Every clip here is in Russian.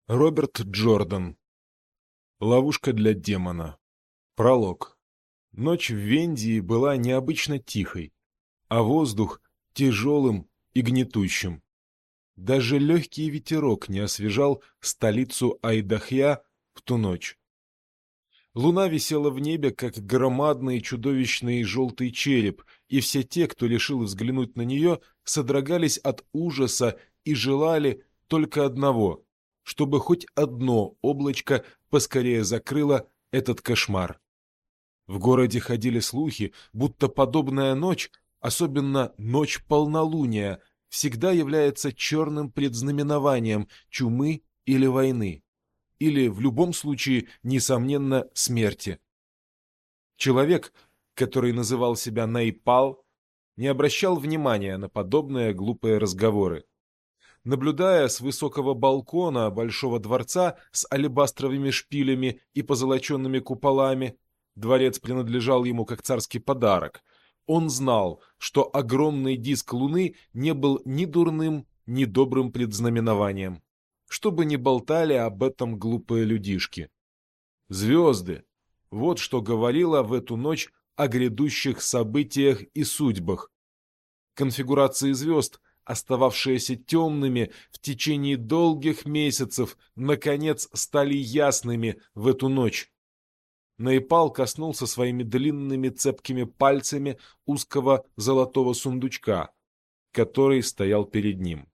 Роберт Джордан. Ловушка для демона. Пролог. Ночь в Вендии была необычно тихой, а воздух тяжелым и гнетущим. Даже легкий ветерок не освежал столицу Айдахья в ту ночь. Луна висела в небе, как громадный чудовищный желтый череп, и все те, кто решил взглянуть на нее, содрогались от ужаса и желали только одного — чтобы хоть одно облачко поскорее закрыло этот кошмар. В городе ходили слухи, будто подобная ночь, особенно ночь полнолуния, всегда является черным предзнаменованием чумы или войны, или, в любом случае, несомненно, смерти. Человек, который называл себя Найпал, не обращал внимания на подобные глупые разговоры. Наблюдая с высокого балкона большого дворца с алебастровыми шпилями и позолоченными куполами, дворец принадлежал ему как царский подарок, он знал, что огромный диск Луны не был ни дурным, ни добрым предзнаменованием. Что бы ни болтали об этом глупые людишки. Звезды — вот что говорило в эту ночь о грядущих событиях и судьбах. Конфигурации звезд, остававшиеся темными в течение долгих месяцев, наконец стали ясными в эту ночь. Найпал коснулся своими длинными цепкими пальцами узкого золотого сундучка, который стоял перед ним.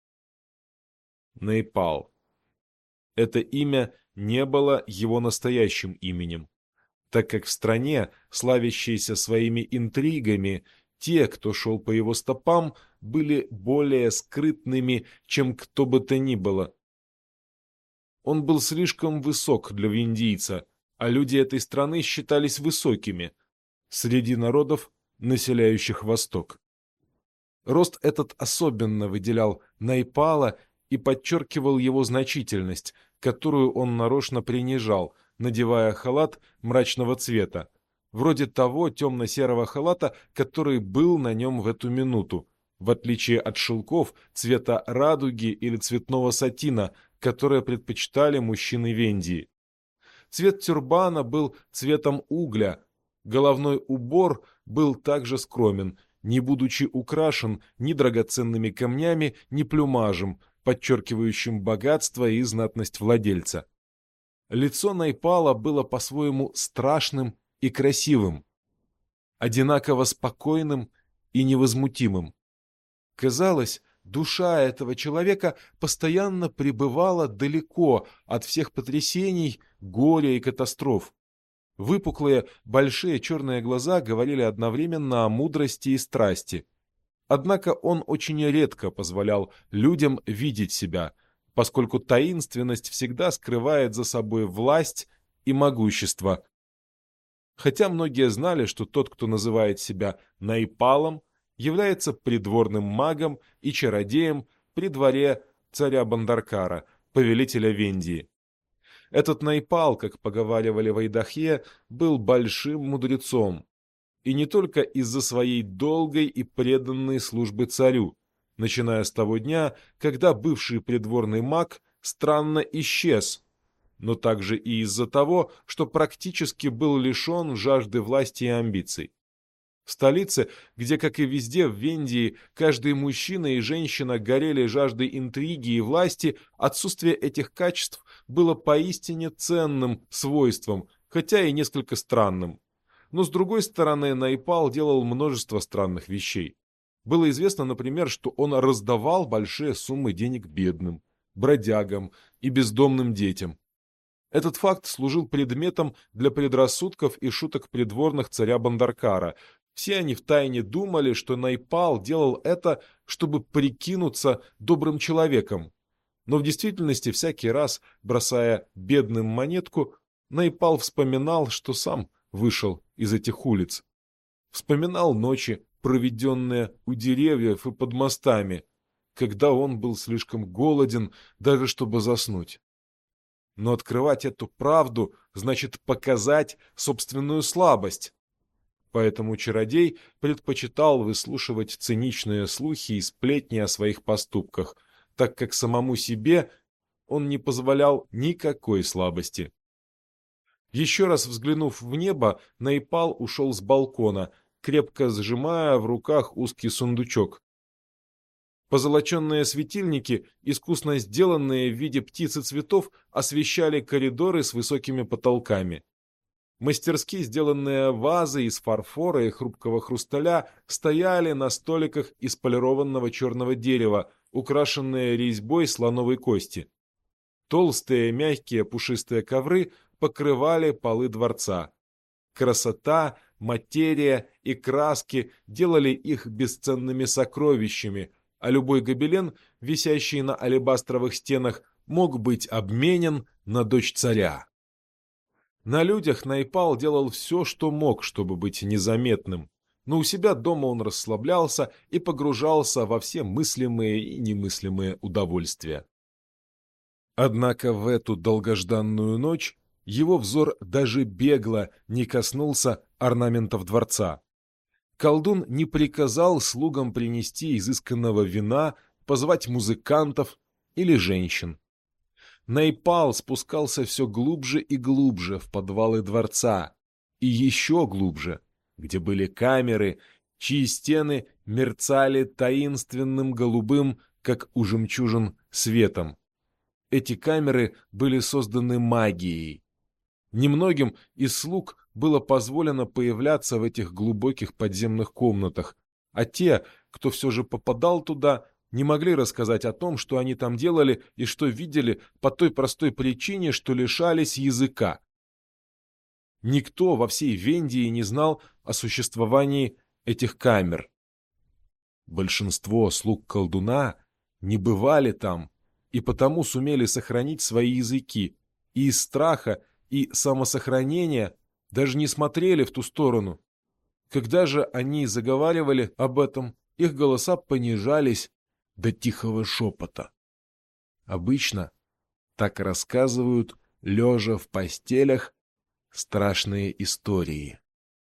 Найпал. Это имя не было его настоящим именем, так как в стране, славящейся своими интригами, те, кто шел по его стопам, были более скрытными, чем кто бы то ни было. Он был слишком высок для виндийца, а люди этой страны считались высокими среди народов, населяющих Восток. Рост этот особенно выделял Найпала и подчеркивал его значительность, которую он нарочно принижал, надевая халат мрачного цвета, вроде того темно-серого халата, который был на нем в эту минуту, в отличие от шелков цвета радуги или цветного сатина, которые предпочитали мужчины Вендии. Цвет тюрбана был цветом угля, головной убор был также скромен, не будучи украшен ни драгоценными камнями, ни плюмажем, подчеркивающим богатство и знатность владельца. Лицо Найпала было по-своему страшным и красивым, одинаково спокойным и невозмутимым. Казалось, душа этого человека постоянно пребывала далеко от всех потрясений, горя и катастроф. Выпуклые, большие черные глаза говорили одновременно о мудрости и страсти. Однако он очень редко позволял людям видеть себя, поскольку таинственность всегда скрывает за собой власть и могущество. Хотя многие знали, что тот, кто называет себя Найпалом, является придворным магом и чародеем при дворе царя Бандаркара, повелителя Вендии. Этот Найпал, как поговаривали в Айдахье, был большим мудрецом, и не только из-за своей долгой и преданной службы царю, начиная с того дня, когда бывший придворный маг странно исчез, но также и из-за того, что практически был лишен жажды власти и амбиций. В столице, где, как и везде в Вендии, каждый мужчина и женщина горели жаждой интриги и власти, отсутствие этих качеств было поистине ценным свойством, хотя и несколько странным. Но, с другой стороны, Найпал делал множество странных вещей. Было известно, например, что он раздавал большие суммы денег бедным, бродягам и бездомным детям. Этот факт служил предметом для предрассудков и шуток придворных царя Бандаркара. Все они втайне думали, что Найпал делал это, чтобы прикинуться добрым человеком. Но в действительности всякий раз, бросая бедным монетку, Найпал вспоминал, что сам вышел из этих улиц. Вспоминал ночи, проведенные у деревьев и под мостами, когда он был слишком голоден, даже чтобы заснуть. Но открывать эту правду значит показать собственную слабость. Поэтому чародей предпочитал выслушивать циничные слухи и сплетни о своих поступках, так как самому себе он не позволял никакой слабости. Еще раз взглянув в небо, Найпал ушел с балкона, крепко сжимая в руках узкий сундучок. Позолоченные светильники, искусно сделанные в виде птиц и цветов, освещали коридоры с высокими потолками. Мастерски сделанные вазы из фарфора и хрупкого хрусталя стояли на столиках из полированного черного дерева, украшенные резьбой слоновой кости. Толстые, мягкие, пушистые ковры покрывали полы дворца. Красота, материя и краски делали их бесценными сокровищами, а любой гобелен, висящий на алебастровых стенах, мог быть обменен на дочь царя. На людях Найпал делал все, что мог, чтобы быть незаметным, но у себя дома он расслаблялся и погружался во все мыслимые и немыслимые удовольствия. Однако в эту долгожданную ночь его взор даже бегло не коснулся орнаментов дворца. Колдун не приказал слугам принести изысканного вина, позвать музыкантов или женщин. Найпал спускался все глубже и глубже в подвалы дворца, и еще глубже, где были камеры, чьи стены мерцали таинственным голубым, как у жемчужин, светом. Эти камеры были созданы магией. Немногим из слуг было позволено появляться в этих глубоких подземных комнатах, а те, кто все же попадал туда, не могли рассказать о том, что они там делали и что видели, по той простой причине, что лишались языка. Никто во всей Вендии не знал о существовании этих камер. Большинство слуг колдуна не бывали там и потому сумели сохранить свои языки, и из страха и самосохранения даже не смотрели в ту сторону. Когда же они заговаривали об этом, их голоса понижались до тихого шепота. Обычно так рассказывают, лежа в постелях, страшные истории.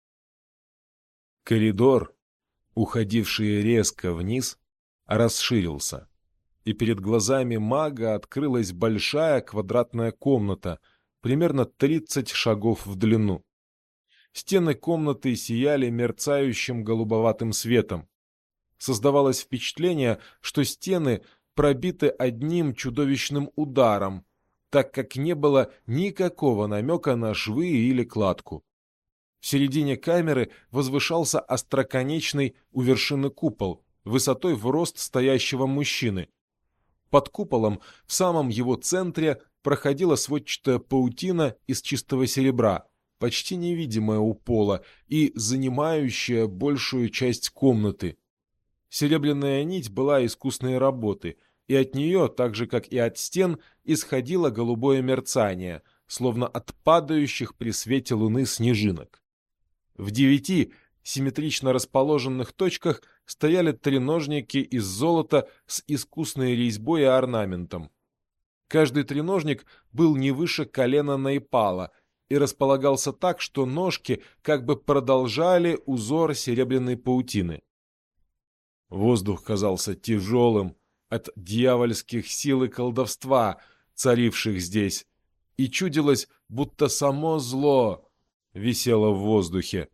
Коридор, уходивший резко вниз, расширился, и перед глазами мага открылась большая квадратная комната, примерно 30 шагов в длину. Стены комнаты сияли мерцающим голубоватым светом. Создавалось впечатление, что стены пробиты одним чудовищным ударом, так как не было никакого намека на швы или кладку. В середине камеры возвышался остроконечный у вершины купол, высотой в рост стоящего мужчины. Под куполом, в самом его центре, проходила сводчатая паутина из чистого серебра, почти невидимая у пола и занимающая большую часть комнаты. Серебряная нить была искусной работы, и от нее, так же как и от стен, исходило голубое мерцание, словно от падающих при свете луны снежинок. В 9 симметрично расположенных точках стояли треножники из золота с искусной резьбой и орнаментом. Каждый треножник был не выше колена Найпала и располагался так, что ножки как бы продолжали узор серебряной паутины. Воздух казался тяжелым от дьявольских сил и колдовства, царивших здесь, и чудилось, будто само зло висело в воздухе.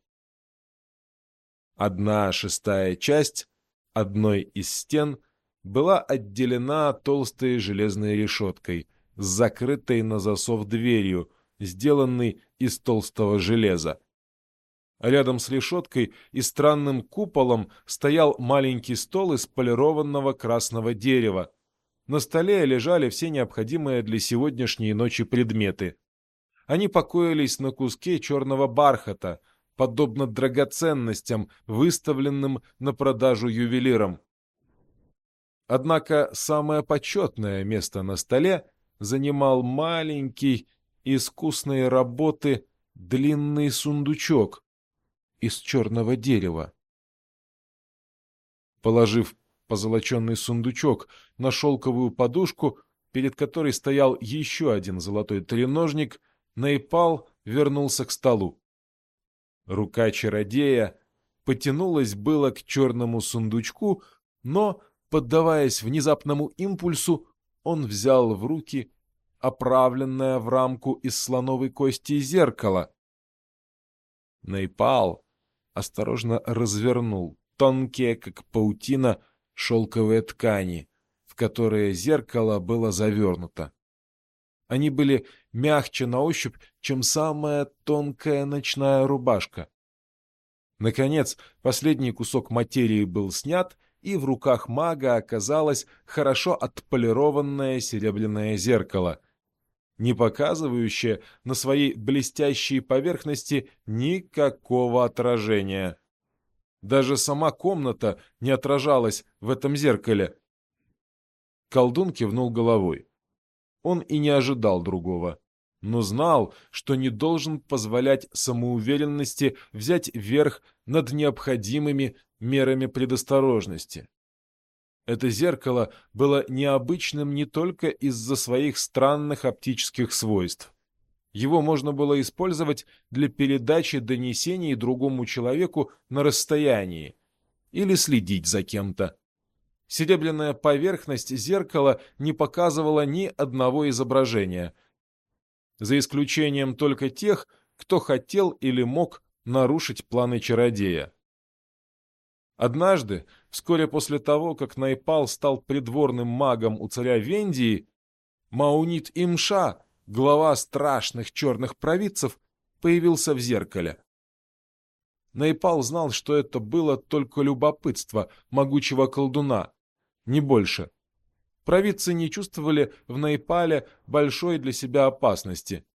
1/6 часть одной из стен была отделена толстой железной решеткой с закрытой на засов дверью, сделанной из толстого железа. Рядом с решеткой и странным куполом стоял маленький стол из полированного красного дерева. На столе лежали все необходимые для сегодняшней ночи предметы. Они покоились на куске черного бархата, подобно драгоценностям, выставленным на продажу ювелирам. Однако самое почетное место на столе занимал маленький, искусной работы длинный сундучок из черного дерева. Положив позолоченный сундучок на шелковую подушку, перед которой стоял еще один золотой треножник, Найпал вернулся к столу. Рука чародея потянулась было к черному сундучку, но, поддаваясь внезапному импульсу, он взял в руки оправленное в рамку из слоновой кости зеркало. Нейпал осторожно развернул тонкие, как паутина, шелковые ткани, в которые зеркало было завернуто. Они были мягче на ощупь, чем самая тонкая ночная рубашка. Наконец, последний кусок материи был снят, и в руках мага оказалось хорошо отполированное серебряное зеркало, не показывающее на своей блестящей поверхности никакого отражения. Даже сама комната не отражалась в этом зеркале. Колдун кивнул головой. Он и не ожидал другого, но знал, что не должен позволять самоуверенности взять верх над необходимыми мерами предосторожности. Это зеркало было необычным не только из-за своих странных оптических свойств. Его можно было использовать для передачи донесений другому человеку на расстоянии или следить за кем-то. Серебряная поверхность зеркала не показывала ни одного изображения, за исключением только тех, кто хотел или мог нарушить планы чародея. Однажды, вскоре после того, как Найпал стал придворным магом у царя Вендии, Маунит Имша, глава страшных черных провидцев, появился в зеркале. Найпал знал, что это было только любопытство могучего колдуна, не больше. Провидцы не чувствовали в Найпале большой для себя опасности.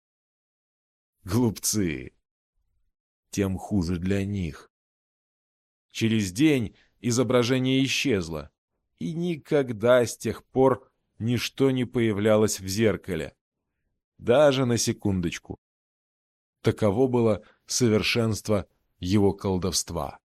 Глупцы! Тем хуже для них. Через день изображение исчезло, и никогда с тех пор ничто не появлялось в зеркале. Даже на секундочку. Таково было совершенство его колдовства.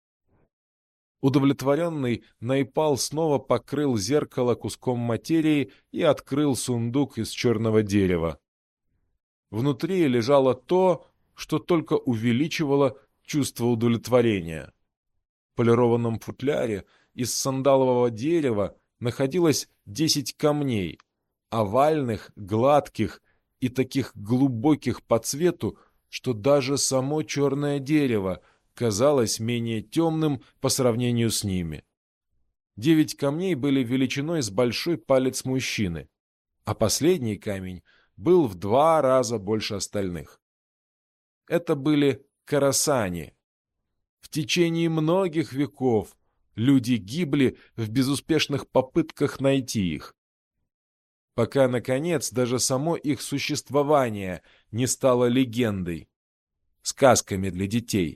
Удовлетворенный, Найпал снова покрыл зеркало куском материи и открыл сундук из черного дерева. Внутри лежало то, что только увеличивало чувство удовлетворения. В полированном футляре из сандалового дерева находилось 10 камней, овальных, гладких и таких глубоких по цвету, что даже само черное дерево казалось менее темным по сравнению с ними. 9 камней были величиной с большой палец мужчины, а последний камень был в 2 раза больше остальных. Это были карасани. В течение многих веков люди гибли в безуспешных попытках найти их, пока, наконец, даже само их существование не стало легендой, сказками для детей.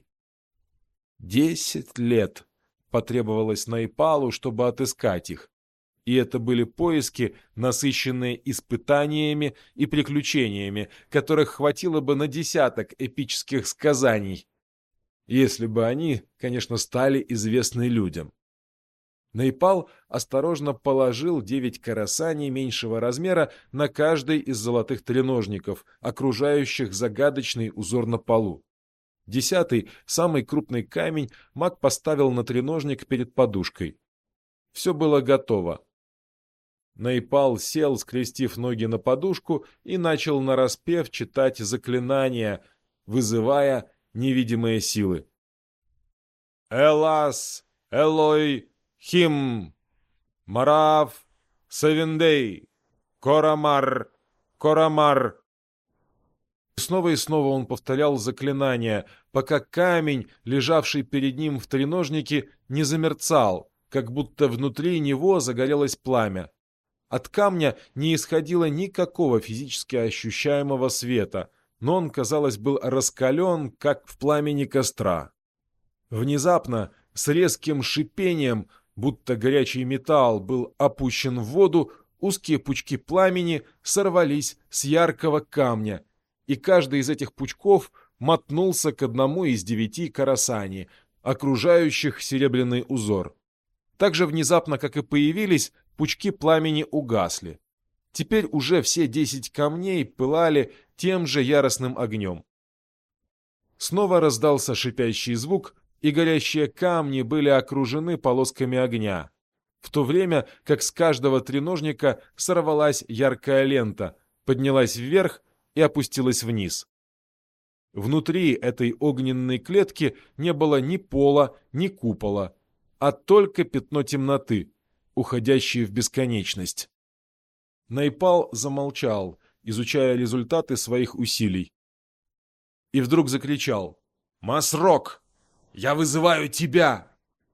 10 лет потребовалось Найпалу, чтобы отыскать их, и это были поиски, насыщенные испытаниями и приключениями, которых хватило бы на десяток эпических сказаний, если бы они, конечно, стали известны людям. Найпал осторожно положил 9 карасаней меньшего размера на каждый из золотых треножников, окружающих загадочный узор на полу. 10-й, самый крупный камень, маг поставил на треножник перед подушкой. Все было готово. Найпал сел, скрестив ноги на подушку, и начал нараспев читать заклинания, вызывая невидимые силы. «Элас, Элой, Хим, Марав, Савендей, Корамар, Корамар». Снова и снова он повторял заклинания, пока камень, лежавший перед ним в треножнике, не замерцал, как будто внутри него загорелось пламя. От камня не исходило никакого физически ощущаемого света, но он, казалось, был раскален, как в пламени костра. Внезапно, с резким шипением, будто горячий металл был опущен в воду, узкие пучки пламени сорвались с яркого камня, и каждый из этих пучков мотнулся к одному из 9 карасани, окружающих серебряный узор. Так же внезапно, как и появились, пучки пламени угасли. Теперь уже все 10 камней пылали тем же яростным огнем. Снова раздался шипящий звук, и горящие камни были окружены полосками огня, в то время как с каждого треножника сорвалась яркая лента, поднялась вверх и опустилась вниз. Внутри этой огненной клетки не было ни пола, ни купола, а только пятно темноты, уходящее в бесконечность. Найпал замолчал, изучая результаты своих усилий. И вдруг закричал: «Масрок! Я вызываю тебя!»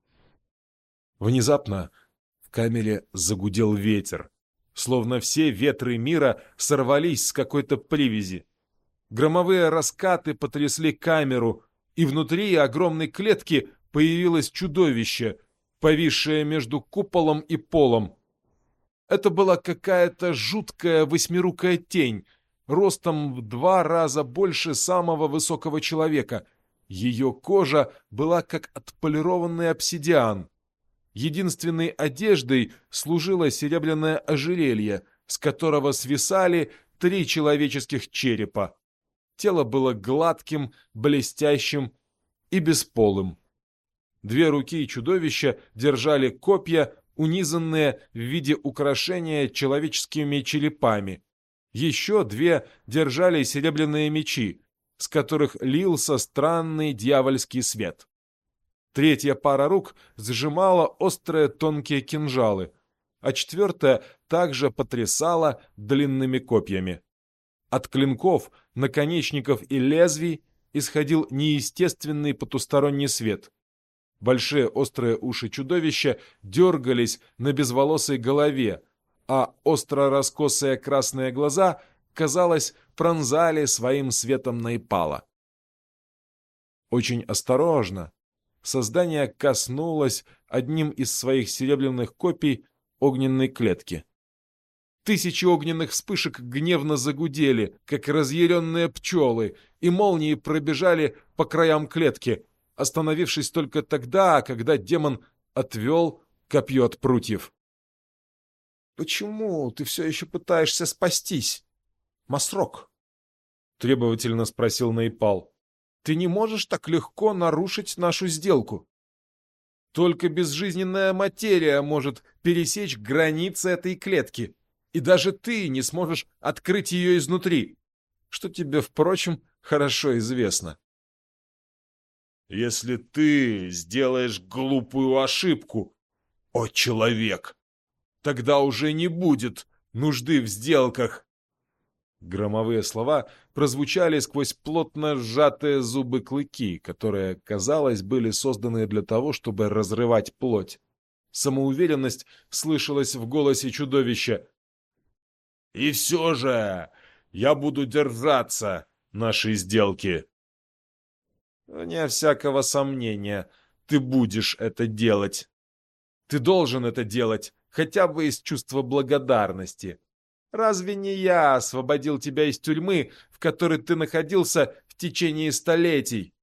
Внезапно в камере загудел ветер, словно все ветры мира сорвались с какой-то привязи. Громовые раскаты потрясли камеру, и внутри огромной клетки появилось чудовище, повисшее между куполом и полом. Это была какая-то жуткая восьмирукая тень, ростом в 2 раза больше самого высокого человека. Ее кожа была как отполированный обсидиан. Единственной одеждой служило серебряное ожерелье, с которого свисали 3 человеческих черепа. Тело было гладким, блестящим и бесполым. 2 руки чудовища держали копья, унизанные в виде украшения человеческими черепами. Еще 2 держали серебряные мечи, с которых лился странный дьявольский свет. 3-я пара рук сжимала острые тонкие кинжалы, а 4-я также потрясала длинными копьями. От клинков, наконечников и лезвий исходил неестественный потусторонний свет. Большие острые уши чудовища дергались на безволосой голове, а остро раскосые красные глаза, казалось, пронзали своим светом Найпала. Очень осторожно создание коснулось одним из своих серебряных копий огненной клетки. 1000 огненных вспышек гневно загудели, как разъяренные пчелы, и молнии пробежали по краям клетки, остановившись только тогда, когда демон отвел копье от прутьев. «Почему ты все еще пытаешься спастись, Масрок?» — требовательно спросил Найпал. «Ты не можешь так легко нарушить нашу сделку. Только безжизненная материя может пересечь границы этой клетки, и даже ты не сможешь открыть ее изнутри, что тебе, впрочем, хорошо известно». «Если ты сделаешь глупую ошибку, о человек, тогда уже не будет нужды в сделках». Громовые слова прозвучали сквозь плотно сжатые зубы клыки, которые, казалось, были созданы для того, чтобы разрывать плоть. Самоуверенность слышалась в голосе чудовища. «И все же я буду держаться нашей сделки». «Вне всякого сомнения, ты будешь это делать. Ты должен это делать, хотя бы из чувства благодарности. Разве не я освободил тебя из тюрьмы, в которой ты находился в течение столетий?»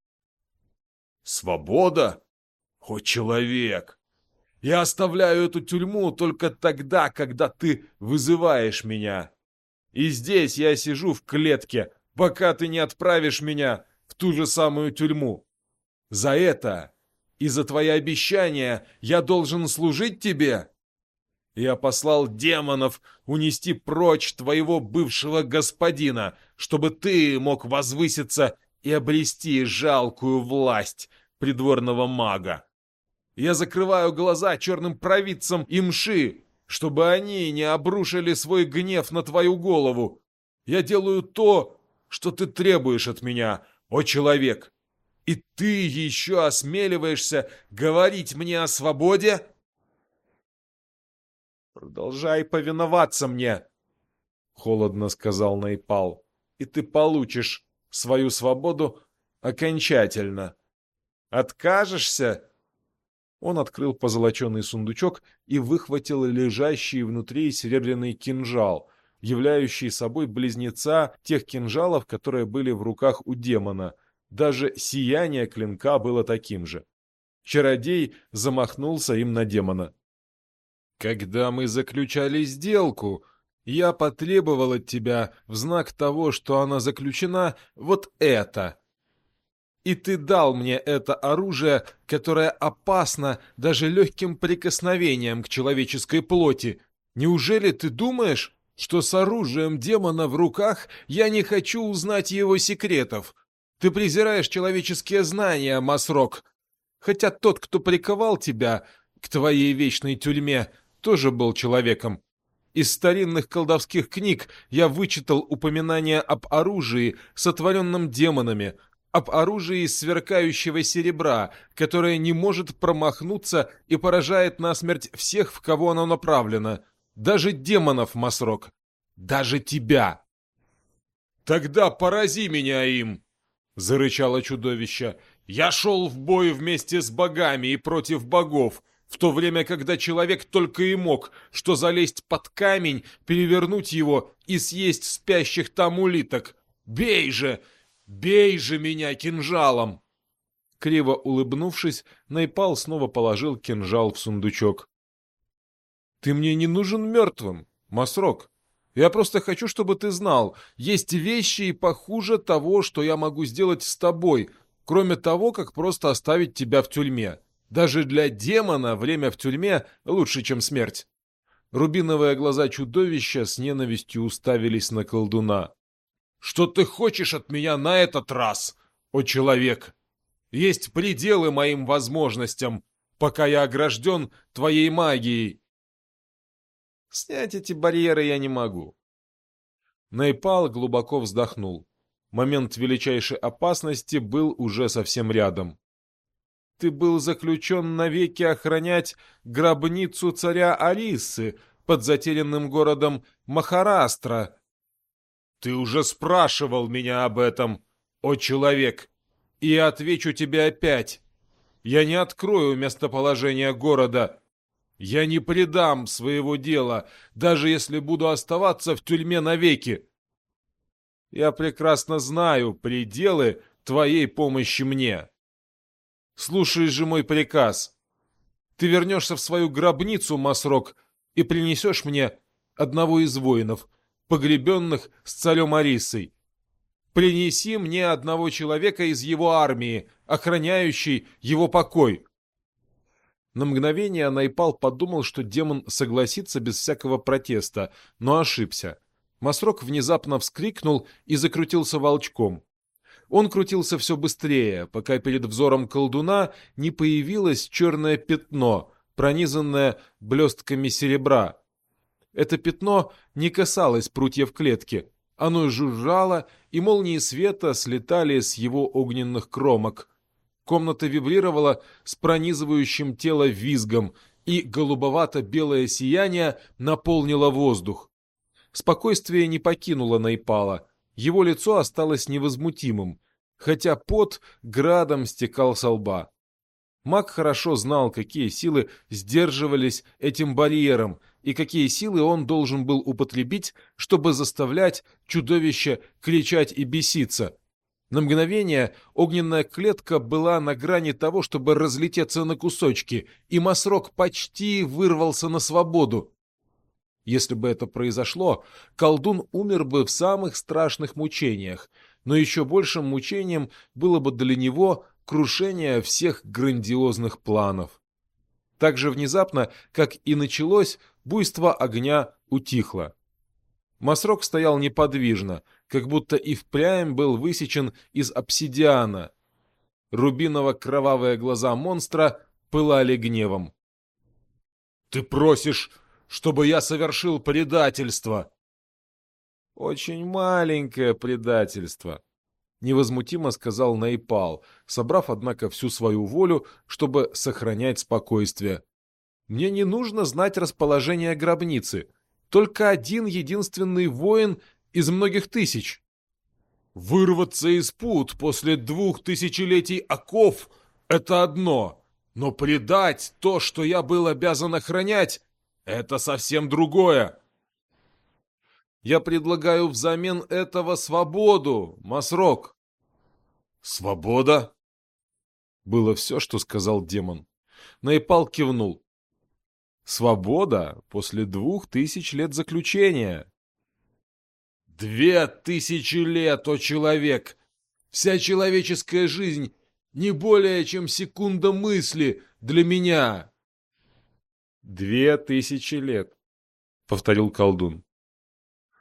«Свобода? О, человек! Я оставляю эту тюрьму только тогда, когда ты вызываешь меня. И здесь я сижу в клетке, пока ты не отправишь меня в ту же самую тюрьму. За это и за твои обещания я должен служить тебе. Я послал демонов унести прочь твоего бывшего господина, чтобы ты мог возвыситься и обрести жалкую власть придворного мага. Я закрываю глаза черным провидцам и мши, чтобы они не обрушили свой гнев на твою голову. Я делаю то, что ты требуешь от меня, о человек. И ты еще осмеливаешься говорить мне о свободе? «Продолжай повиноваться мне», — холодно сказал Найпал, «и ты получишь свою свободу окончательно. Откажешься?» Он открыл позолоченный сундучок и выхватил лежащий внутри серебряный кинжал, являющий собой близнеца тех кинжалов, которые были в руках у демона. Даже сияние клинка было таким же. Чародей замахнулся им на демона. «Когда мы заключали сделку, я потребовал от тебя в знак того, что она заключена, вот это. И ты дал мне это оружие, которое опасно даже легким прикосновением к человеческой плоти. Неужели ты думаешь, что с оружием демона в руках я не хочу узнать его секретов. Ты презираешь человеческие знания, Масрок. Хотя тот, кто приковал тебя к твоей вечной тюрьме, тоже был человеком. Из старинных колдовских книг я вычитал упоминания об оружии, сотворенном демонами, об оружии из сверкающего серебра, которое не может промахнуться и поражает насмерть всех, в кого оно направлено. Даже демонов, Масрок. Даже тебя. «Тогда порази меня им!» — зарычало чудовище. «Я шел в бой вместе с богами и против богов, в то время, когда человек только и мог, что залезть под камень, перевернуть его и съесть спящих там улиток. Бей же! Бей же меня кинжалом!» Криво улыбнувшись, Найпал снова положил кинжал в сундучок. «Ты мне не нужен мертвым, Масрок. Я просто хочу, чтобы ты знал, есть вещи и похуже того, что я могу сделать с тобой, кроме того, как просто оставить тебя в тюрьме. Даже для демона время в тюрьме лучше, чем смерть». Рубиновые глаза чудовища с ненавистью уставились на колдуна. «Что ты хочешь от меня на этот раз, о человек? Есть пределы моим возможностям, пока я огражден твоей магией». «Снять эти барьеры я не могу». Найпал глубоко вздохнул. Момент величайшей опасности был уже совсем рядом. «Ты был заключен навеки охранять гробницу царя Арисы под затерянным городом Махарастра». «Ты уже спрашивал меня об этом, о человек, и я отвечу тебе опять. Я не открою местоположение города. Я не предам своего дела, даже если буду оставаться в тюрьме навеки. Я прекрасно знаю пределы твоей помощи мне. Слушай же мой приказ. Ты вернешься в свою гробницу, Масрок, и принесешь мне одного из воинов, погребенных с царем Арисой. Принеси мне одного человека из его армии, охраняющий его покой». На мгновение Найпал подумал, что демон согласится без всякого протеста, но ошибся. Масрок внезапно вскрикнул и закрутился волчком. Он крутился все быстрее, пока перед взором колдуна не появилось черное пятно, пронизанное блестками серебра. Это пятно не касалось прутьев клетки. Оно жужжало, и молнии света слетали с его огненных кромок. Комната вибрировала с пронизывающим тело визгом, и голубовато-белое сияние наполнило воздух. Спокойствие не покинуло Найпала. Его лицо осталось невозмутимым, хотя пот градом стекал со лба. Маг хорошо знал, какие силы сдерживались этим барьером и какие силы он должен был употребить, чтобы заставлять чудовище кричать и беситься. На мгновение огненная клетка была на грани того, чтобы разлететься на кусочки, и Масрок почти вырвался на свободу. Если бы это произошло, колдун умер бы в самых страшных мучениях, но еще большим мучением было бы для него крушение всех грандиозных планов. Так же внезапно, как и началось, буйство огня утихло. Масрок стоял неподвижно, как будто и впрямь был высечен из обсидиана. Рубиново-кровавые глаза монстра пылали гневом. «Ты просишь, чтобы я совершил предательство?» «Очень маленькое предательство», — невозмутимо сказал Найпал, собрав, однако, всю свою волю, чтобы сохранять спокойствие. «Мне не нужно знать расположение гробницы. Только один единственный воин из многих тысяч». «Вырваться из пут после 2000 оков — это одно, но предать то, что я был обязан охранять, — это совсем другое». «Я предлагаю взамен этого свободу, Масрок». «Свобода?» Было все, что сказал демон. Найпал кивнул. «Свобода после 2000 лет заключения». 2000 лет, о человек! Вся человеческая жизнь не более, чем секунда мысли для меня. 2000 лет, — повторил колдун.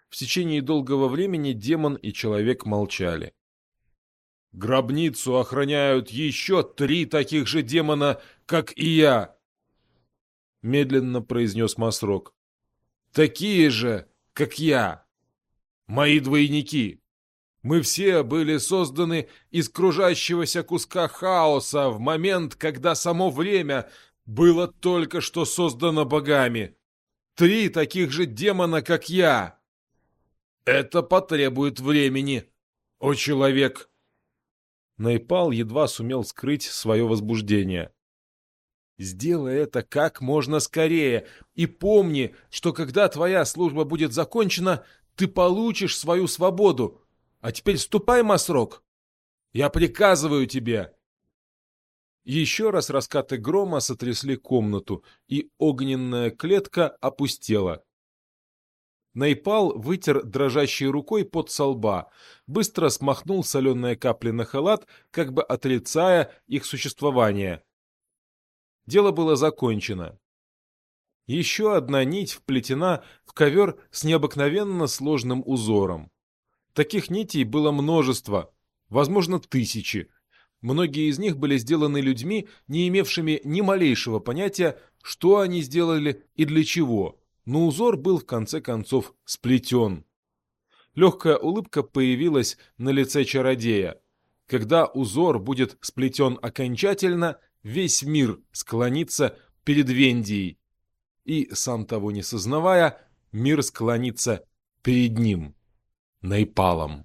В течение долгого времени демон и человек молчали. «Гробницу охраняют еще 3 таких же демона, как и я», — медленно произнес Масрок. «Такие же, как я. Мои двойники. Мы все были созданы из кружащегося куска хаоса в момент, когда само время было только что создано богами. 3 таких же демона, как я. Это потребует времени, о человек». Найпал едва сумел скрыть свое возбуждение. «Сделай это как можно скорее, и помни, что когда твоя служба будет закончена, ты получишь свою свободу. А теперь ступай, Масрок. Я приказываю тебе». Еще раз раскаты грома сотрясли комнату, и огненная клетка опустела. Найпал вытер дрожащей рукой пот со лба, быстро смахнул соленые капли на халат, как бы отрицая их существование. Дело было закончено. Еще одна нить вплетена в ковер с необыкновенно сложным узором. Таких нитей было множество, возможно, 1000. Многие из них были сделаны людьми, не имевшими ни малейшего понятия, что они сделали и для чего. Но узор был в конце концов сплетен. Легкая улыбка появилась на лице чародея. Когда узор будет сплетен окончательно, весь мир склонится перед Вендией. И, сам того не сознавая, мир склонится перед ним, Найпалом.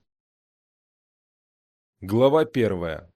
Глава 1.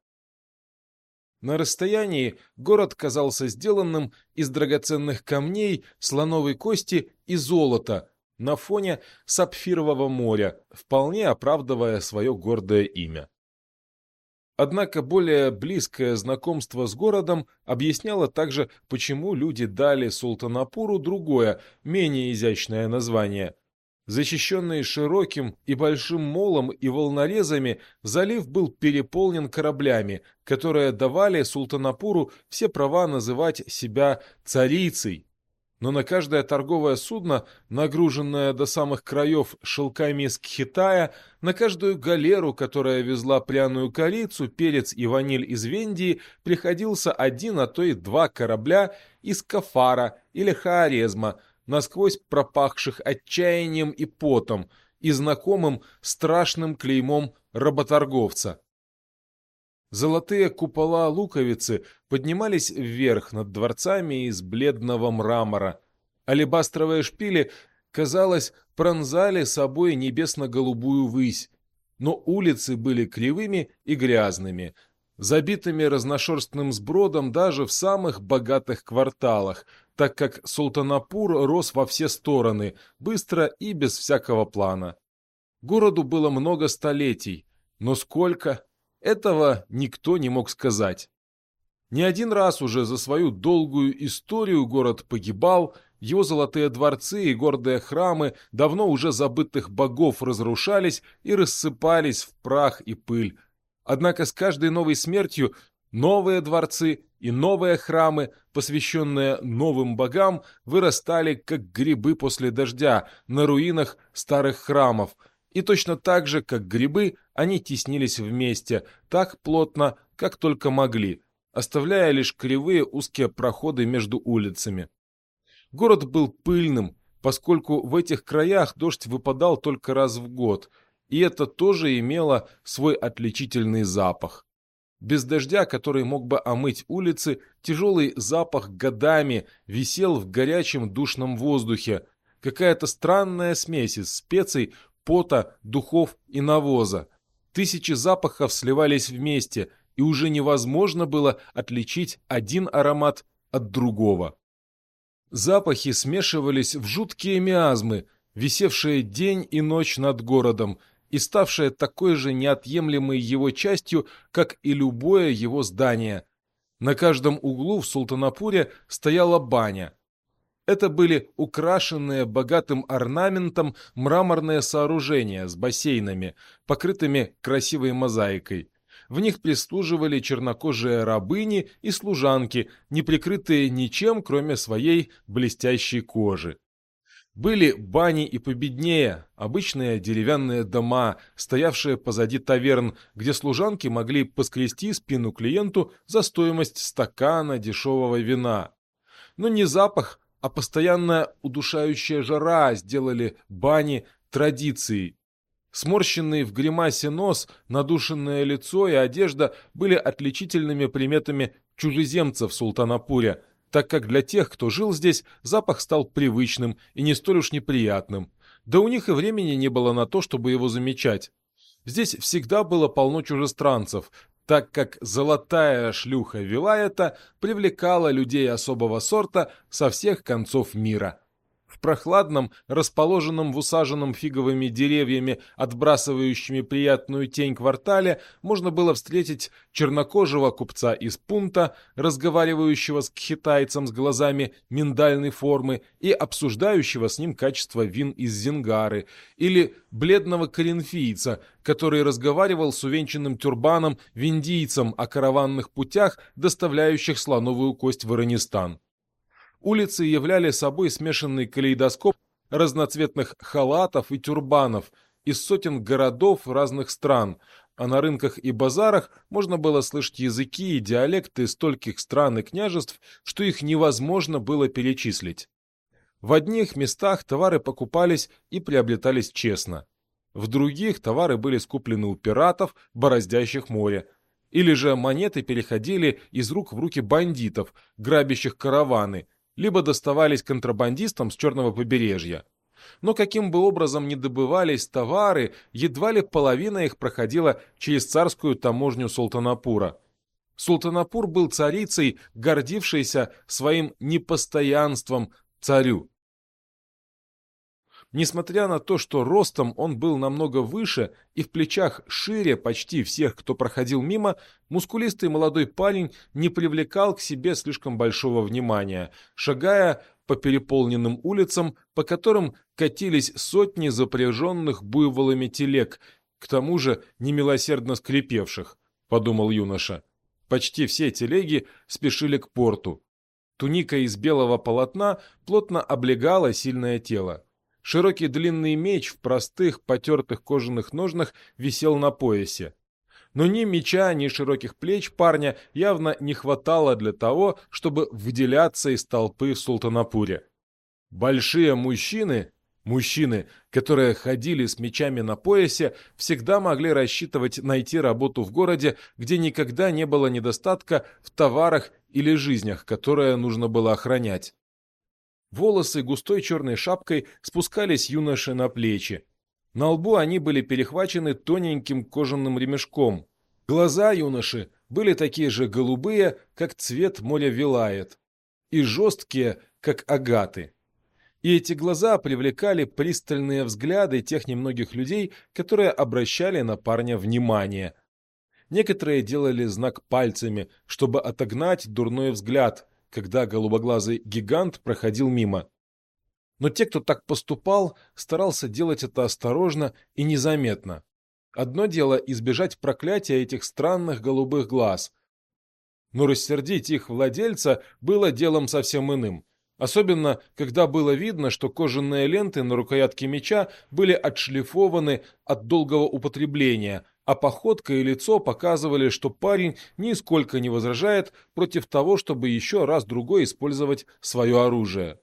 На расстоянии город казался сделанным из драгоценных камней, слоновой кости и золота на фоне сапфирового моря, вполне оправдывая свое гордое имя. Однако более близкое знакомство с городом объясняло также, почему люди дали Султанапуру другое, менее изящное название. Защищенный широким и большим молом и волнорезами, залив был переполнен кораблями, которые давали Султанапуру все права называть себя царицей. Но на каждое торговое судно, нагруженное до самых краев шелками из Китая, на каждую галеру, которая везла пряную корицу, перец и ваниль из Вендии, приходился 1, а то и 2 корабля из Кафара или Хоарезма, насквозь пропахших отчаянием и потом, и знакомым страшным клеймом работорговца. Золотые купола луковицы поднимались вверх над дворцами из бледного мрамора. Алебастровые шпили, казалось, пронзали собой небесно-голубую высь, но улицы были кривыми и грязными, забитыми разношерстным сбродом даже в самых богатых кварталах, так как Султанапур рос во все стороны, быстро и без всякого плана. Городу было много столетий, но сколько? Этого никто не мог сказать. Не один раз уже за свою долгую историю город погибал, его золотые дворцы и гордые храмы давно уже забытых богов разрушались и рассыпались в прах и пыль. Однако с каждой новой смертью новые дворцы и новые храмы, посвященные новым богам, вырастали, как грибы после дождя, на руинах старых храмов. И точно так же, как грибы, они теснились вместе, так плотно, как только могли, оставляя лишь кривые узкие проходы между улицами. Город был пыльным, поскольку в этих краях дождь выпадал только раз в год, и это тоже имело свой отличительный запах. Без дождя, который мог бы омыть улицы, тяжелый запах годами висел в горячем душном воздухе, какая-то странная смесь из специй, пота, духов и навоза. 1000 запахов сливались вместе, и уже невозможно было отличить один аромат от другого. Запахи смешивались в жуткие миазмы, висевшие день и ночь над городом, и ставшие такой же неотъемлемой его частью, как и любое его здание. На каждом углу в Султанапуре стояла баня. Это были украшенные богатым орнаментом мраморные сооружения с бассейнами, покрытыми красивой мозаикой. В них прислуживали чернокожие рабыни и служанки, не прикрытые ничем, кроме своей блестящей кожи. Были бани и победнее, обычные деревянные дома, стоявшие позади таверн, где служанки могли поскрести спину клиенту за стоимость стакана дешевого вина. Но не запах, а постоянная удушающая жара сделали бани традицией. Сморщенный в гримасе нос, надушенное лицо и одежда были отличительными приметами чужеземцев в Султанапуре, так как для тех, кто жил здесь, запах стал привычным и не столь уж неприятным. Да у них и времени не было на то, чтобы его замечать. Здесь всегда было полно чужестранцев, так как золотая шлюха Вилаята привлекала людей особого сорта со всех концов мира. В прохладном, расположенном в усаженном фиговыми деревьями, отбрасывающими приятную тень квартале, можно было встретить чернокожего купца из Пунта, разговаривающего с кхитайцем с глазами миндальной формы и обсуждающего с ним качество вин из Зингары, или бледного коринфийца, который разговаривал с увенчанным тюрбаном виндийцем о караванных путях, доставляющих слоновую кость в Иранистан. Улицы являли собой смешанный калейдоскоп разноцветных халатов и тюрбанов из сотен городов разных стран, а на рынках и базарах можно было слышать языки и диалекты стольких стран и княжеств, что их невозможно было перечислить. В одних местах товары покупались и приобретались честно. В других товары были скуплены у пиратов, бороздящих море. Или же монеты переходили из рук в руки бандитов, грабящих караваны, либо доставались контрабандистам с Черного побережья. Но каким бы образом ни добывались товары, едва ли половина их проходила через царскую таможню Султанапура. Султанапур был царицей, гордившейся своим непостоянством царю. Несмотря на то, что ростом он был намного выше и в плечах шире почти всех, кто проходил мимо, мускулистый молодой парень не привлекал к себе слишком большого внимания, шагая по переполненным улицам, по которым катились сотни запряженных буйволами телег, к тому же немилосердно скрипевших, подумал юноша. Почти все телеги спешили к порту. Туника из белого полотна плотно облегала сильное тело. Широкий длинный меч в простых потертых кожаных ножнах висел на поясе. Но ни меча, ни широких плеч парня явно не хватало для того, чтобы выделяться из толпы в Султанапуре. Большие мужчины, которые ходили с мечами на поясе, всегда могли рассчитывать найти работу в городе, где никогда не было недостатка в товарах или жизнях, которые нужно было охранять. Волосы густой черной шапкой спускались юноше на плечи. На лбу они были перехвачены тоненьким кожаным ремешком. Глаза юноши были такие же голубые, как цвет моря Вилает, и жесткие, как агаты. И эти глаза привлекали пристальные взгляды тех немногих людей, которые обращали на парня внимание. Некоторые делали знак пальцами, чтобы отогнать дурной взгляд, когда голубоглазый гигант проходил мимо. Но те, кто так поступал, старался делать это осторожно и незаметно. Одно дело избежать проклятия этих странных голубых глаз. Но рассердить их владельца было делом совсем иным. Особенно, когда было видно, что кожаные ленты на рукоятке меча были отшлифованы от долгого употребления, а походка и лицо показывали, что парень нисколько не возражает против того, чтобы еще раз-другой использовать свое оружие.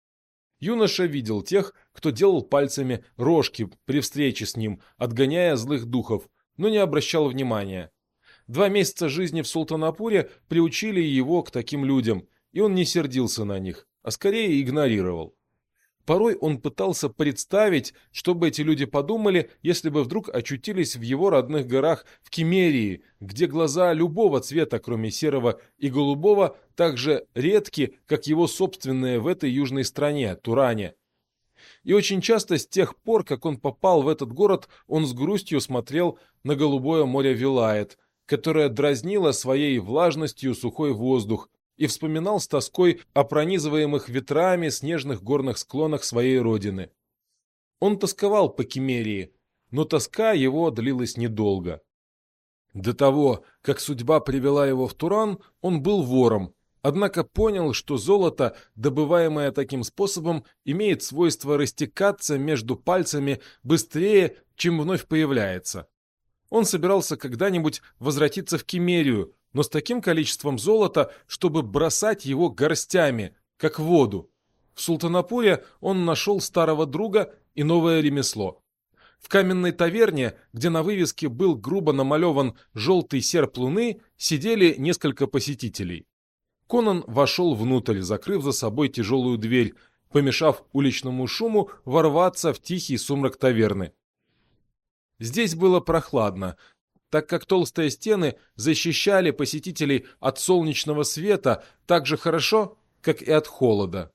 Юноша видел тех, кто делал пальцами рожки при встрече с ним, отгоняя злых духов, но не обращал внимания. 2 месяца жизни в Султанапуре приучили его к таким людям, и он не сердился на них, а скорее игнорировал. Порой он пытался представить, что бы эти люди подумали, если бы вдруг очутились в его родных горах в Киммерии, где глаза любого цвета, кроме серого и голубого, так же редки, как его собственные в этой южной стране, Туране. И очень часто с тех пор, как он попал в этот город, он с грустью смотрел на голубое море Вилает, которое дразнило своей влажностью сухой воздух, и вспоминал с тоской о пронизываемых ветрами снежных горных склонах своей родины. Он тосковал по Киммерии, но тоска его длилась недолго. До того, как судьба привела его в Туран, он был вором, Однако понял, что золото, добываемое таким способом, имеет свойство растекаться между пальцами быстрее, чем вновь появляется. Он собирался когда-нибудь возвратиться в Киммерию, но с таким количеством золота, чтобы бросать его горстями, как в воду. В Султанапуре он нашел старого друга и новое ремесло. В каменной таверне, где на вывеске был грубо намалеван желтый серп луны, сидели несколько посетителей. Конан вошел внутрь, закрыв за собой тяжелую дверь, помешав уличному шуму ворваться в тихий сумрак таверны. Здесь было прохладно, так как толстые стены защищали посетителей от солнечного света так же хорошо, как и от холода.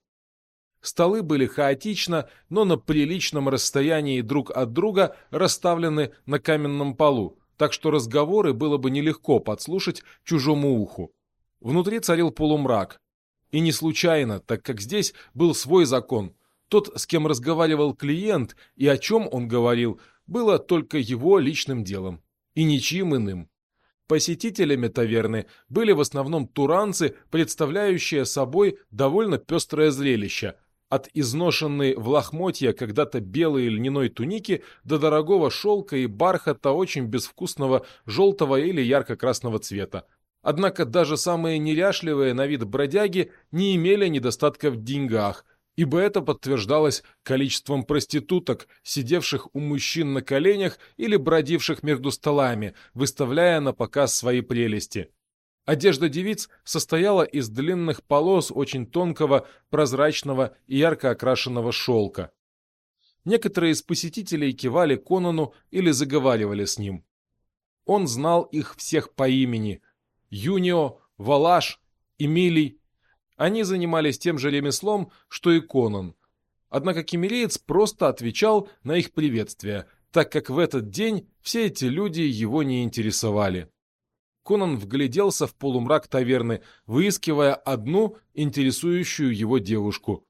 Столы были хаотично, но на приличном расстоянии друг от друга расставлены на каменном полу, так что разговоры было бы нелегко подслушать чужому уху. Внутри царил полумрак. И не случайно, так как здесь был свой закон. Тот, с кем разговаривал клиент и о чем он говорил, было только его личным делом, и ничьим иным. Посетителями таверны были в основном туранцы, представляющие собой довольно пестрое зрелище, от изношенной в лохмотья когда-то белой льняной туники до дорогого шелка и бархата очень безвкусного желтого или ярко-красного цвета. Однако даже самые неряшливые на вид бродяги не имели недостатка в деньгах, ибо это подтверждалось количеством проституток, сидевших у мужчин на коленях или бродивших между столами, выставляя на показ свои прелести. Одежда девиц состояла из длинных полос очень тонкого, прозрачного и ярко окрашенного шелка. Некоторые из посетителей кивали Конану или заговаривали с ним. Он знал их всех по имени: Юнио, Валаш, Эмилий. Они занимались тем же ремеслом, что и Конан. Однако киммериец просто отвечал на их приветствия, так как в этот день все эти люди его не интересовали. Конан вгляделся в полумрак таверны, выискивая одну интересующую его девушку.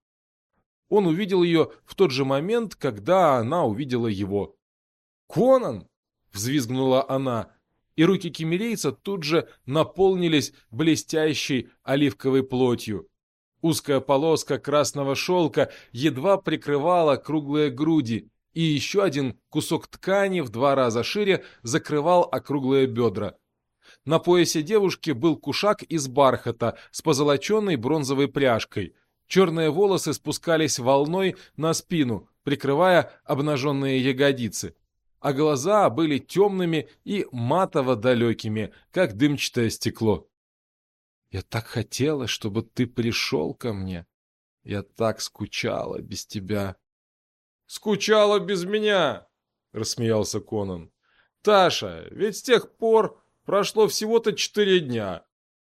Он увидел ее в тот же момент, когда она увидела его. «Конан!» — взвизгнула она, и руки киммерийца тут же наполнились блестящей оливковой плотью. Узкая полоска красного шелка едва прикрывала круглые груди, и еще один кусок ткани в 2 раза шире закрывал округлые бедра. На поясе девушки был кушак из бархата с позолоченной бронзовой пряжкой. Черные волосы спускались волной на спину, прикрывая обнаженные ягодицы. А глаза были темными и матово-далекими, как дымчатое стекло. «Я так хотела, чтобы ты пришел ко мне. Я так скучала без тебя». «Скучала без меня?» — рассмеялся Конан. «Таша, ведь с тех пор прошло всего-то 4 дня.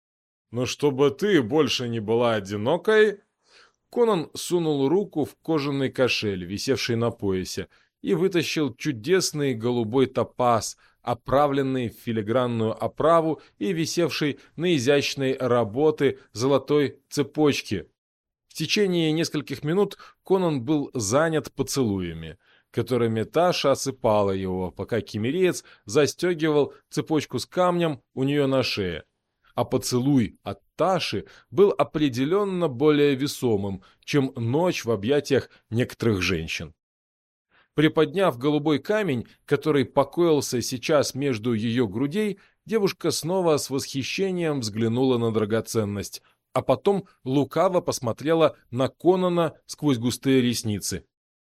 Но чтобы ты больше не была одинокой...» Конан сунул руку в кожаный кошель, висевший на поясе, и вытащил чудесный голубой топаз, оправленный в филигранную оправу и висевший на изящной работы золотой цепочке. В течение нескольких минут Конан был занят поцелуями, которыми Таша осыпала его, пока киммериец застегивал цепочку с камнем у нее на шее. А поцелуй от Таши был определенно более весомым, чем ночь в объятиях некоторых женщин. Приподняв голубой камень, который покоился сейчас между ее грудей, девушка снова с восхищением взглянула на драгоценность, а потом лукаво посмотрела на Конана сквозь густые ресницы.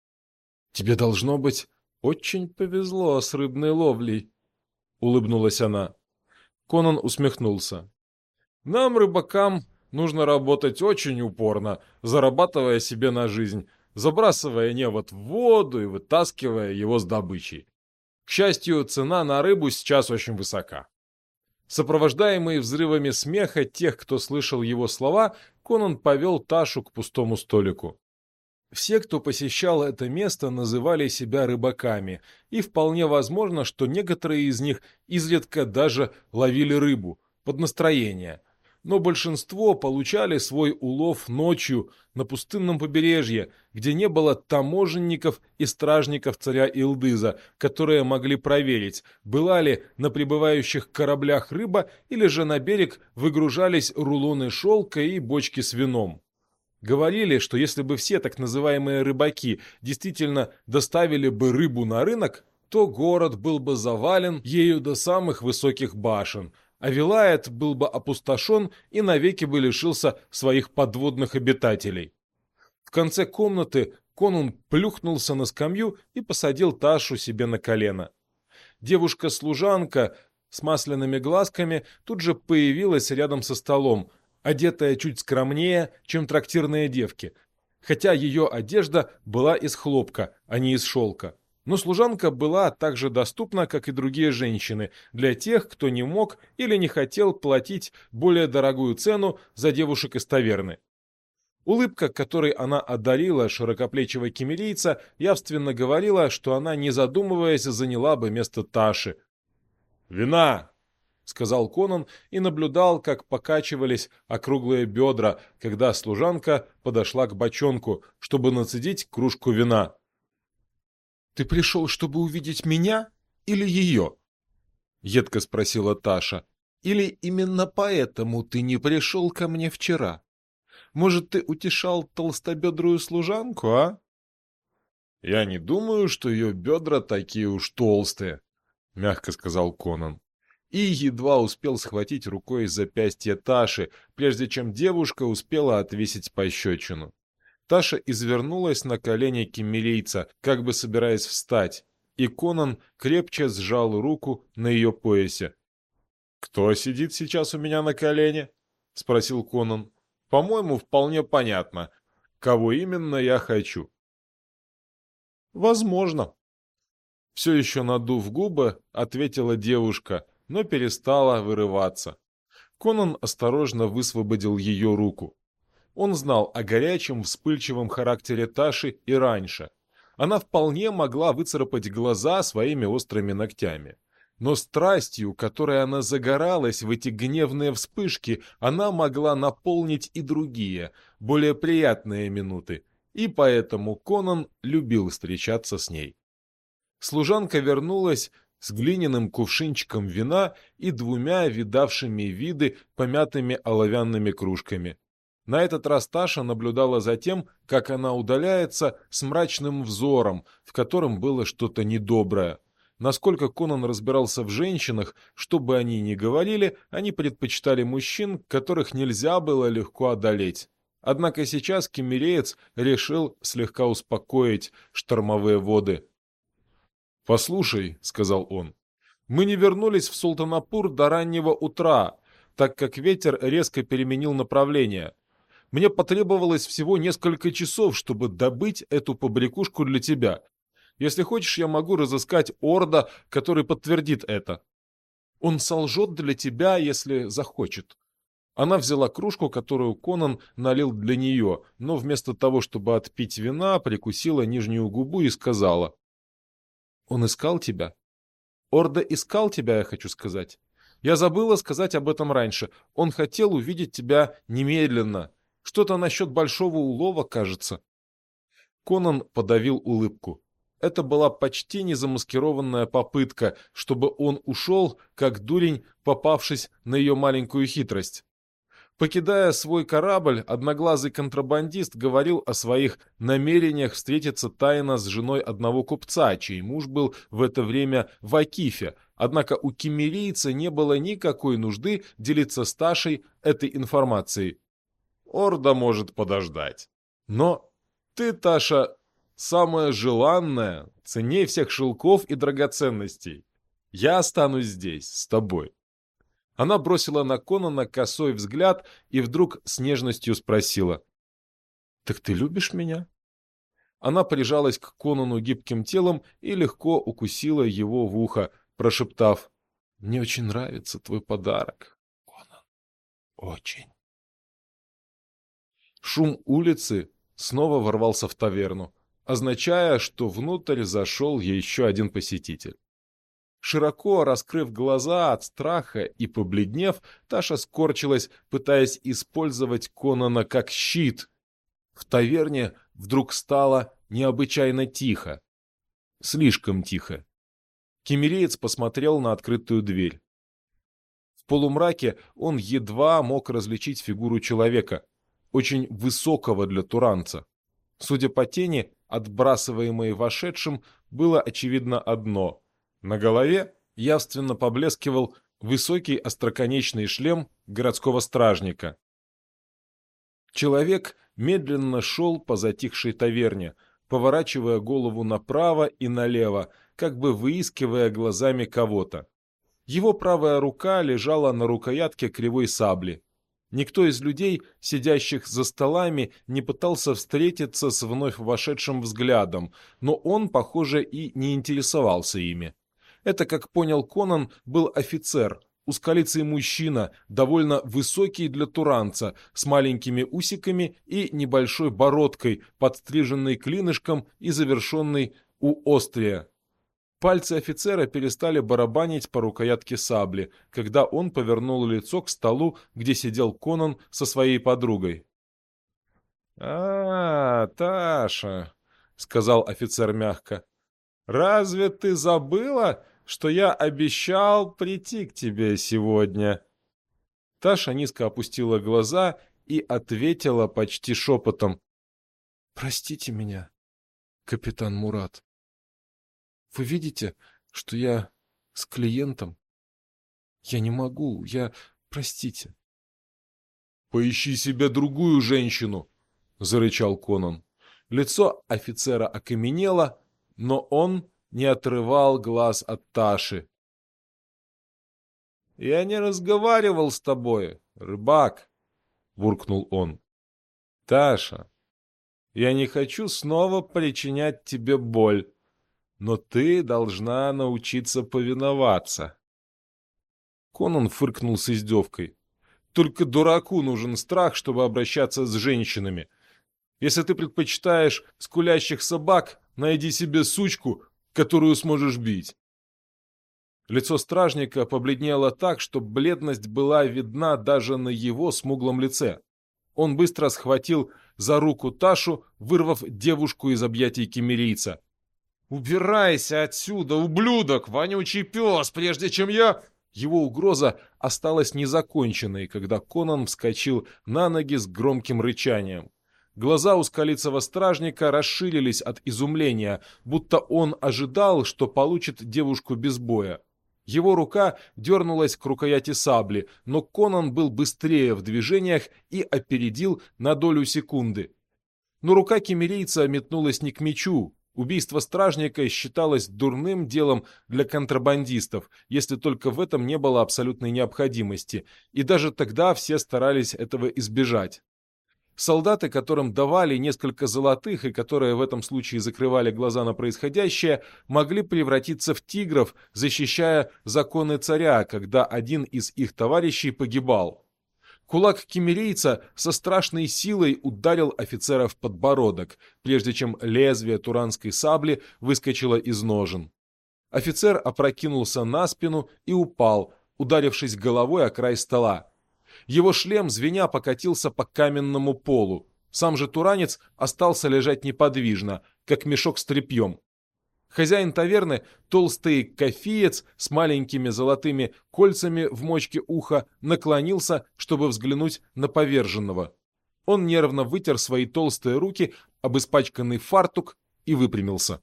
«Тебе, должно быть, очень повезло с рыбной ловлей», — улыбнулась она. Конан усмехнулся. «Нам, рыбакам, нужно работать очень упорно, зарабатывая себе на жизнь, забрасывая невод в воду и вытаскивая его с добычей. К счастью, цена на рыбу сейчас очень высока». Сопровождаемый взрывами смеха тех, кто слышал его слова, Конан повел Ташу к пустому столику. Все, кто посещал это место, называли себя рыбаками, и вполне возможно, что некоторые из них изредка даже ловили рыбу под настроение. но большинство получали свой улов ночью на пустынном побережье, где не было таможенников и стражников царя Илдыза, которые могли проверить, была ли на прибывающих кораблях рыба или же на берег выгружались рулоны шелка и бочки с вином. Говорили, что если бы все так называемые рыбаки действительно доставили бы рыбу на рынок, то город был бы завален ею до самых высоких башен, а Вилает был бы опустошен и навеки бы лишился своих подводных обитателей. В конце комнаты Конун плюхнулся на скамью и посадил Ташу себе на колено. Девушка-служанка с масляными глазками тут же появилась рядом со столом, одетая чуть скромнее, чем трактирные девки, хотя ее одежда была из хлопка, а не из шелка. Но служанка была так же доступна, как и другие женщины, для тех, кто не мог или не хотел платить более дорогую цену за девушек из таверны. Улыбка, которой она одарила широкоплечего кемерийца, явственно говорила, что она, не задумываясь, заняла бы место Таши. «Вина!» — сказал Конан и наблюдал, как покачивались округлые бедра, когда служанка подошла к бочонку, чтобы нацедить кружку вина. «Ты пришел, чтобы увидеть меня или ее?» — едко спросила Таша. «Или именно поэтому ты не пришел ко мне вчера? Может, ты утешал толстобедрую служанку, а?» «Я не думаю, что ее бедра такие уж толстые», — мягко сказал Конан. И едва успел схватить рукой запястье Таши, прежде чем девушка успела отвесить пощечину. Таша извернулась на колени кемерийца, как бы собираясь встать, и Конан крепче сжал руку на ее поясе. «Кто сидит сейчас у меня на колене?» — спросил Конан. «По-моему, вполне понятно, кого именно я хочу». «Возможно». Все еще надув губы, ответила девушка, но перестала вырываться. Конан осторожно высвободил ее руку. Он знал о горячем, вспыльчивом характере Таши и раньше. Она вполне могла выцарапать глаза своими острыми ногтями. Но страстью, которой она загоралась в эти гневные вспышки, она могла наполнить и другие, более приятные минуты. И поэтому Конан любил встречаться с ней. Служанка вернулась с глиняным кувшинчиком вина и двумя видавшими виды помятыми оловянными кружками. На этот раз Таша наблюдала за тем, как она удаляется с мрачным взором, в котором было что-то недоброе. Насколько Конан разбирался в женщинах, что бы они ни говорили, они предпочитали мужчин, которых нельзя было легко одолеть. Однако сейчас кемереец решил слегка успокоить штормовые воды. «Послушай», — сказал он, — «мы не вернулись в Султанапур до раннего утра, так как ветер резко переменил направление. Мне потребовалось всего несколько часов, чтобы добыть эту побрякушку для тебя. Если хочешь, я могу разыскать Орда, который подтвердит это. Он солжет для тебя, если захочет». Она взяла кружку, которую Конан налил для нее, но вместо того, чтобы отпить вина, прикусила нижнюю губу и сказала: «Он искал тебя? Орда искал тебя, я хочу сказать. Я забыла сказать об этом раньше. Он хотел увидеть тебя немедленно. Что-то насчет большого улова, кажется». Конан подавил улыбку. Это была почти незамаскированная попытка, чтобы он ушел, как дурень, попавшись на ее маленькую хитрость. Покидая свой корабль, одноглазый контрабандист говорил о своих намерениях встретиться тайно с женой одного купца, чей муж был в это время в Акифе, однако у кемерийца не было никакой нужды делиться с Ташей этой информацией. «Орда может подождать. Но ты, Таша, самая желанная, ценней всех шелков и драгоценностей. Я останусь здесь, с тобой». Она бросила на Конана косой взгляд и вдруг с нежностью спросила: «Так ты любишь меня?» Она прижалась к Конану гибким телом и легко укусила его в ухо, прошептав: «Мне очень нравится твой подарок, Конан. Очень». Шум улицы снова ворвался в таверну, означая, что внутрь зашел еще один посетитель. Широко раскрыв глаза от страха и побледнев, Таша скорчилась, пытаясь использовать Конана как щит. В таверне вдруг стало необычайно тихо. Слишком тихо. Киммереец посмотрел на открытую дверь. В полумраке он едва мог различить фигуру человека, очень высокого для туранца. Судя по тени, отбрасываемой вошедшим, было очевидно одно. На голове явственно поблескивал высокий остроконечный шлем городского стражника. Человек медленно шел по затихшей таверне, поворачивая голову направо и налево, как бы выискивая глазами кого-то. Его правая рука лежала на рукоятке кривой сабли. Никто из людей, сидящих за столами, не пытался встретиться с вновь вошедшим взглядом, но он, похоже, и не интересовался ими. Это, как понял Конан, был офицер, узколицый мужчина, довольно высокий для туранца, с маленькими усиками и небольшой бородкой, подстриженной клинышком и завершенной у острия. Пальцы офицера перестали барабанить по рукоятке сабли, когда он повернул лицо к столу, где сидел Конан со своей подругой. Таша», — сказал офицер мягко, — «разве ты забыла, что я обещал прийти к тебе сегодня?» Таша низко опустила глаза и ответила почти шепотом. «Простите меня, капитан Мурат. Вы видите, что я с клиентом? Я не могу, простите». «Поищи себе другую женщину», — зарычал Конан. Лицо офицера окаменело, но он не отрывал глаз от Таши. «Я не разговаривал с тобой, рыбак», — буркнул он. «Таша, я не хочу снова причинять тебе боль, но ты должна научиться повиноваться». Конан фыркнул с издевкой. «Только дураку нужен страх, чтобы обращаться с женщинами. Если ты предпочитаешь скулящих собак, найди себе сучку, которую сможешь бить». Лицо стражника побледнело так, что бледность была видна даже на его смуглом лице. Он быстро схватил за руку Ташу, вырвав девушку из объятий киммерийца. «Убирайся отсюда, ублюдок, вонючий пес, прежде чем я...» Его угроза осталась незаконченной, когда Конан вскочил на ноги с громким рычанием. Глаза узколицего стражника расширились от изумления, будто он ожидал, что получит девушку без боя. Его рука дернулась к рукояти сабли, но Конан был быстрее в движениях и опередил на долю секунды. Но рука киммерийца метнулась не к мечу. Убийство стражника считалось дурным делом для контрабандистов, если только в этом не было абсолютной необходимости, и даже тогда все старались этого избежать. Солдаты, которым давали несколько золотых и которые в этом случае закрывали глаза на происходящее, могли превратиться в тигров, защищая законы царя, когда один из их товарищей погибал. Кулак киммерийца со страшной силой ударил офицера в подбородок, прежде чем лезвие туранской сабли выскочило из ножен. Офицер опрокинулся на спину и упал, ударившись головой о край стола. Его шлем звеня покатился по каменному полу. Сам же туранец остался лежать неподвижно, как мешок с тряпьем. Хозяин таверны, толстый кафиец с маленькими золотыми кольцами в мочке уха, наклонился, чтобы взглянуть на поверженного. Он нервно вытер свои толстые руки об испачканный фартук и выпрямился.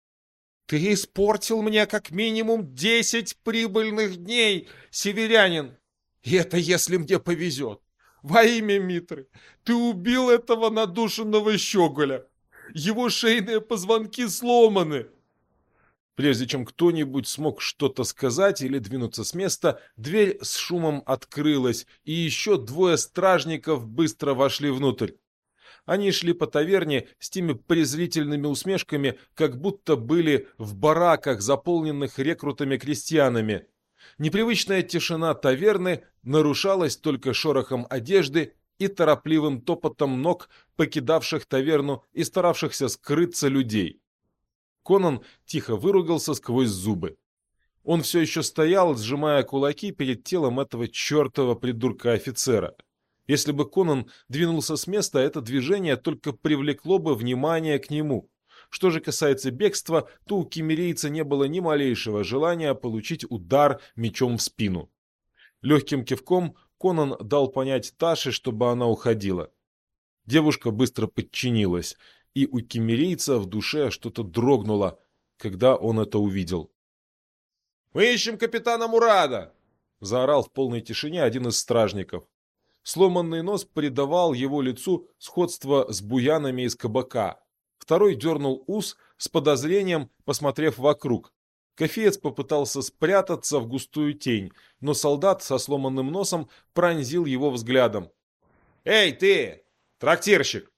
«Ты испортил мне как минимум 10 прибыльных дней, северянин! И это если мне повезет! Во имя Митры! Ты убил этого надушенного щеголя! Его шейные позвонки сломаны!» Прежде чем кто-нибудь смог что-то сказать или двинуться с места, дверь с шумом открылась, и еще двое стражников быстро вошли внутрь. Они шли по таверне с теми презрительными усмешками, как будто были в бараках, заполненных рекрутами-крестьянами. Непривычная тишина таверны нарушалась только шорохом одежды и торопливым топотом ног покидавших таверну и старавшихся скрыться людей. Конан тихо выругался сквозь зубы. Он все еще стоял, сжимая кулаки перед телом этого чертова придурка-офицера. Если бы Конан двинулся с места, это движение только привлекло бы внимание к нему. Что же касается бегства, то у киммерийца не было ни малейшего желания получить удар мечом в спину. Легким кивком Конан дал понять Таше, чтобы она уходила. Девушка быстро подчинилась, и у киммерийца в душе что-то дрогнуло, когда он это увидел. «Мы ищем капитана Мурада!» — заорал в полной тишине один из стражников. Сломанный нос придавал его лицу сходство с буянами из кабака. Второй дернул ус с подозрением, посмотрев вокруг. Кофеец попытался спрятаться в густую тень, но солдат со сломанным носом пронзил его взглядом. «Эй, ты, трактирщик!»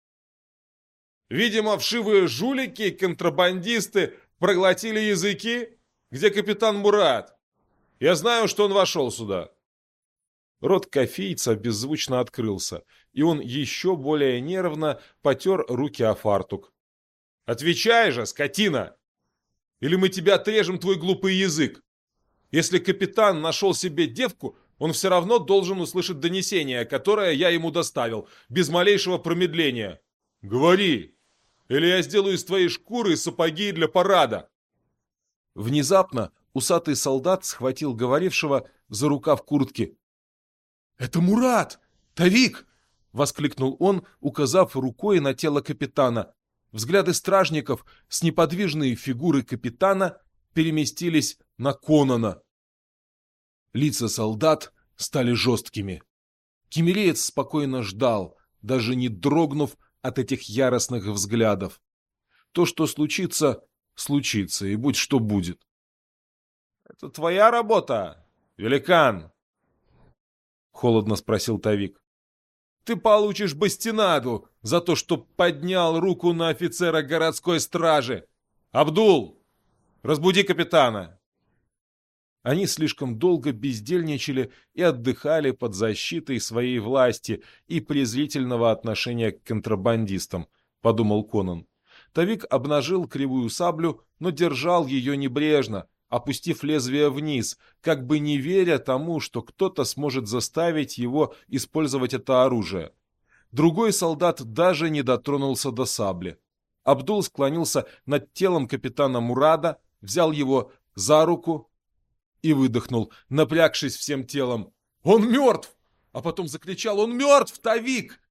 «Видимо, вшивые жулики, контрабандисты проглотили языки? Где капитан Мурад? Я знаю, что он вошел сюда». Рот кофейца беззвучно открылся, и он еще более нервно потер руки о фартук. «Отвечай же, скотина! Или мы тебя отрежем, твой глупый язык! Если капитан нашел себе девку, он все равно должен услышать донесение, которое я ему доставил, без малейшего промедления. Говори, или я сделаю из твоей шкуры сапоги для парада!» Внезапно усатый солдат схватил говорившего за рукав куртки. «Это Мурад! Тавик!» — воскликнул он, указав рукой на тело капитана. Взгляды стражников с неподвижной фигуры капитана переместились на Конана. Лица солдат стали жесткими. Киммереец спокойно ждал, даже не дрогнув от этих яростных взглядов. То, что случится, случится, и будь что будет. «Это твоя работа, великан?» — холодно спросил Тавик. «Ты получишь бастинаду за то, что поднял руку на офицера городской стражи. Абдул, разбуди капитана!» Они слишком долго бездельничали и отдыхали под защитой своей власти и презрительного отношения к контрабандистам, подумал Конан. Тавик обнажил кривую саблю, но держал ее небрежно, опустив лезвие вниз, как бы не веря тому, что кто-то сможет заставить его использовать это оружие. Другой солдат даже не дотронулся до сабли. Абдул склонился над телом капитана Мурада, взял его за руку и выдохнул, напрягшись всем телом. «Он мертв!» А потом закричал: «Он мертв, Тавик!»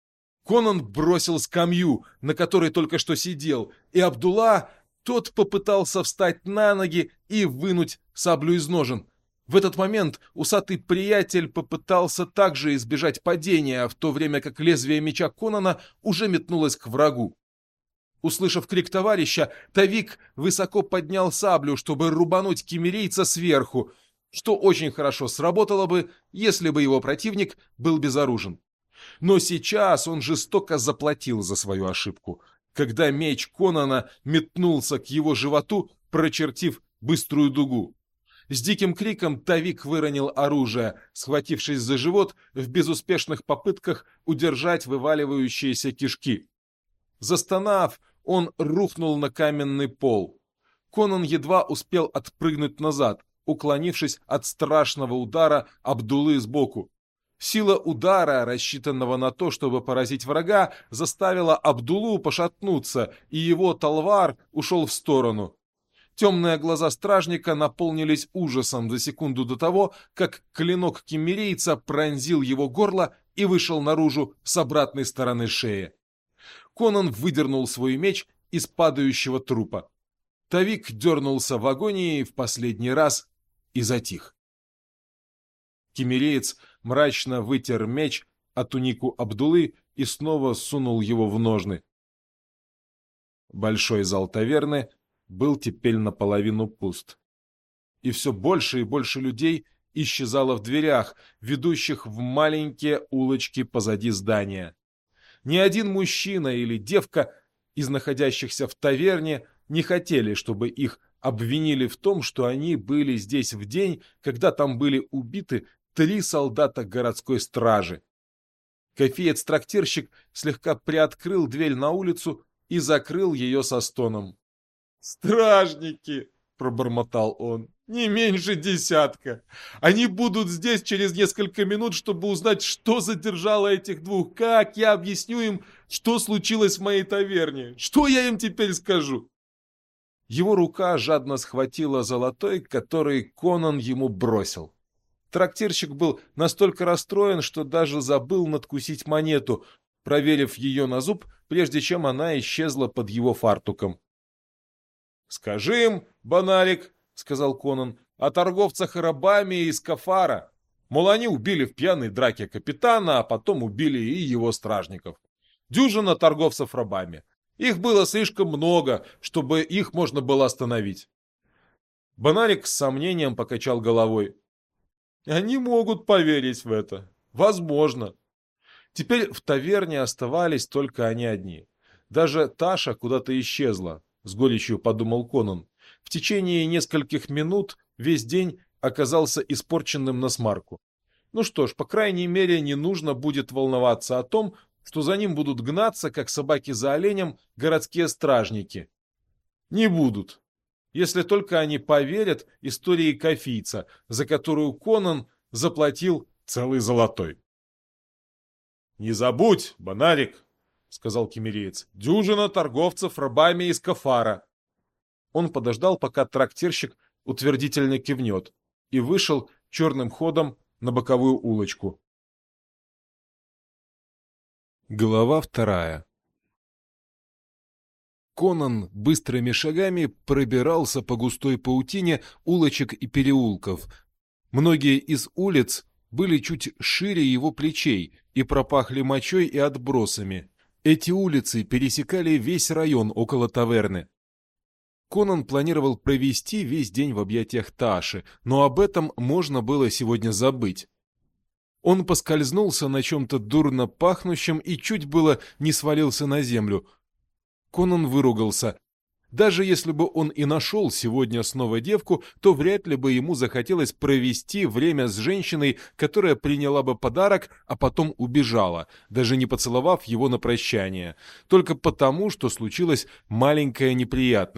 Конан бросил скамью, на которой только что сидел, и Абдулла... Тот попытался встать на ноги и вынуть саблю из ножен. В этот момент усатый приятель попытался также избежать падения, в то время как лезвие меча Конана уже метнулось к врагу. Услышав крик товарища, Тавик высоко поднял саблю, чтобы рубануть киммерийца сверху, что очень хорошо сработало бы, если бы его противник был безоружен. Но сейчас он жестоко заплатил за свою ошибку, когда меч Конана метнулся к его животу, прочертив быструю дугу. С диким криком Тавик выронил оружие, схватившись за живот в безуспешных попытках удержать вываливающиеся кишки. Застонав, он рухнул на каменный пол. Конан едва успел отпрыгнуть назад, уклонившись от страшного удара Абдуллы сбоку. Сила удара, рассчитанного на то, чтобы поразить врага, заставила Абдуллу пошатнуться, и его талвар ушел в сторону. Темные глаза стражника наполнились ужасом за секунду до того, как клинок киммерийца пронзил его горло и вышел наружу с обратной стороны шеи. Конан выдернул свой меч из падающего трупа. Тавик дернулся в агонии в последний раз и затих. Киммереец мрачно вытер меч о тунику Абдуллы и снова сунул его в ножны. Большой зал таверны был теперь наполовину пуст. И все больше и больше людей исчезало в дверях, ведущих в маленькие улочки позади здания. Ни один мужчина или девка из находящихся в таверне не хотели, чтобы их обвинили в том, что они были здесь в день, когда там были убиты 3 солдата городской стражи. Кофеец-трактирщик слегка приоткрыл дверь на улицу и закрыл ее со стоном. «Стражники!» — пробормотал он. Не меньше десятка. Они будут здесь через несколько минут, чтобы узнать, что задержало этих двух. Как я объясню им, что случилось в моей таверне? Что я им теперь скажу?» Его рука жадно схватила золотой, который Конан ему бросил. Трактирщик был настолько расстроен, что даже забыл надкусить монету, проверив ее на зуб, прежде чем она исчезла под его фартуком. «Скажи им, Банарик, — сказал Конан, — о торговцах рабами из Кафара. Мол, они убили в пьяной драке капитана, а потом убили и его стражников. Дюжина торговцев рабами. Их было слишком много, чтобы их можно было остановить». Банарик с сомнением покачал головой. «Они могут поверить в это. Возможно». Теперь в таверне оставались только они одни. Даже Таша куда-то исчезла, с горечью подумал Конан. В течение нескольких минут весь день оказался испорченным насмарку. Ну что ж, по крайней мере, не нужно будет волноваться о том, что за ним будут гнаться, как собаки за оленем, городские стражники. Не будут. Если только они поверят истории кофийца, за которую Конан заплатил целый золотой. «Не забудь, Банарик, — сказал кемериец, — дюжина торговцев рабами из Кафара». Он подождал, пока трактирщик утвердительно кивнет, и вышел черным ходом на боковую улочку. Глава 2. Конан быстрыми шагами пробирался по густой паутине улочек и переулков. Многие из улиц были чуть шире его плечей и пропахли мочой и отбросами. Эти улицы пересекали весь район около таверны. Конан планировал провести весь день в объятиях Таши, но об этом можно было сегодня забыть. Он поскользнулся на чем-то дурно пахнущем и чуть было не свалился на землю. Конан выругался. Даже если бы он и нашел сегодня снова девку, то вряд ли бы ему захотелось провести время с женщиной, которая приняла бы подарок, а потом убежала, даже не поцеловав его на прощание, только потому, что случилась маленькая неприятность.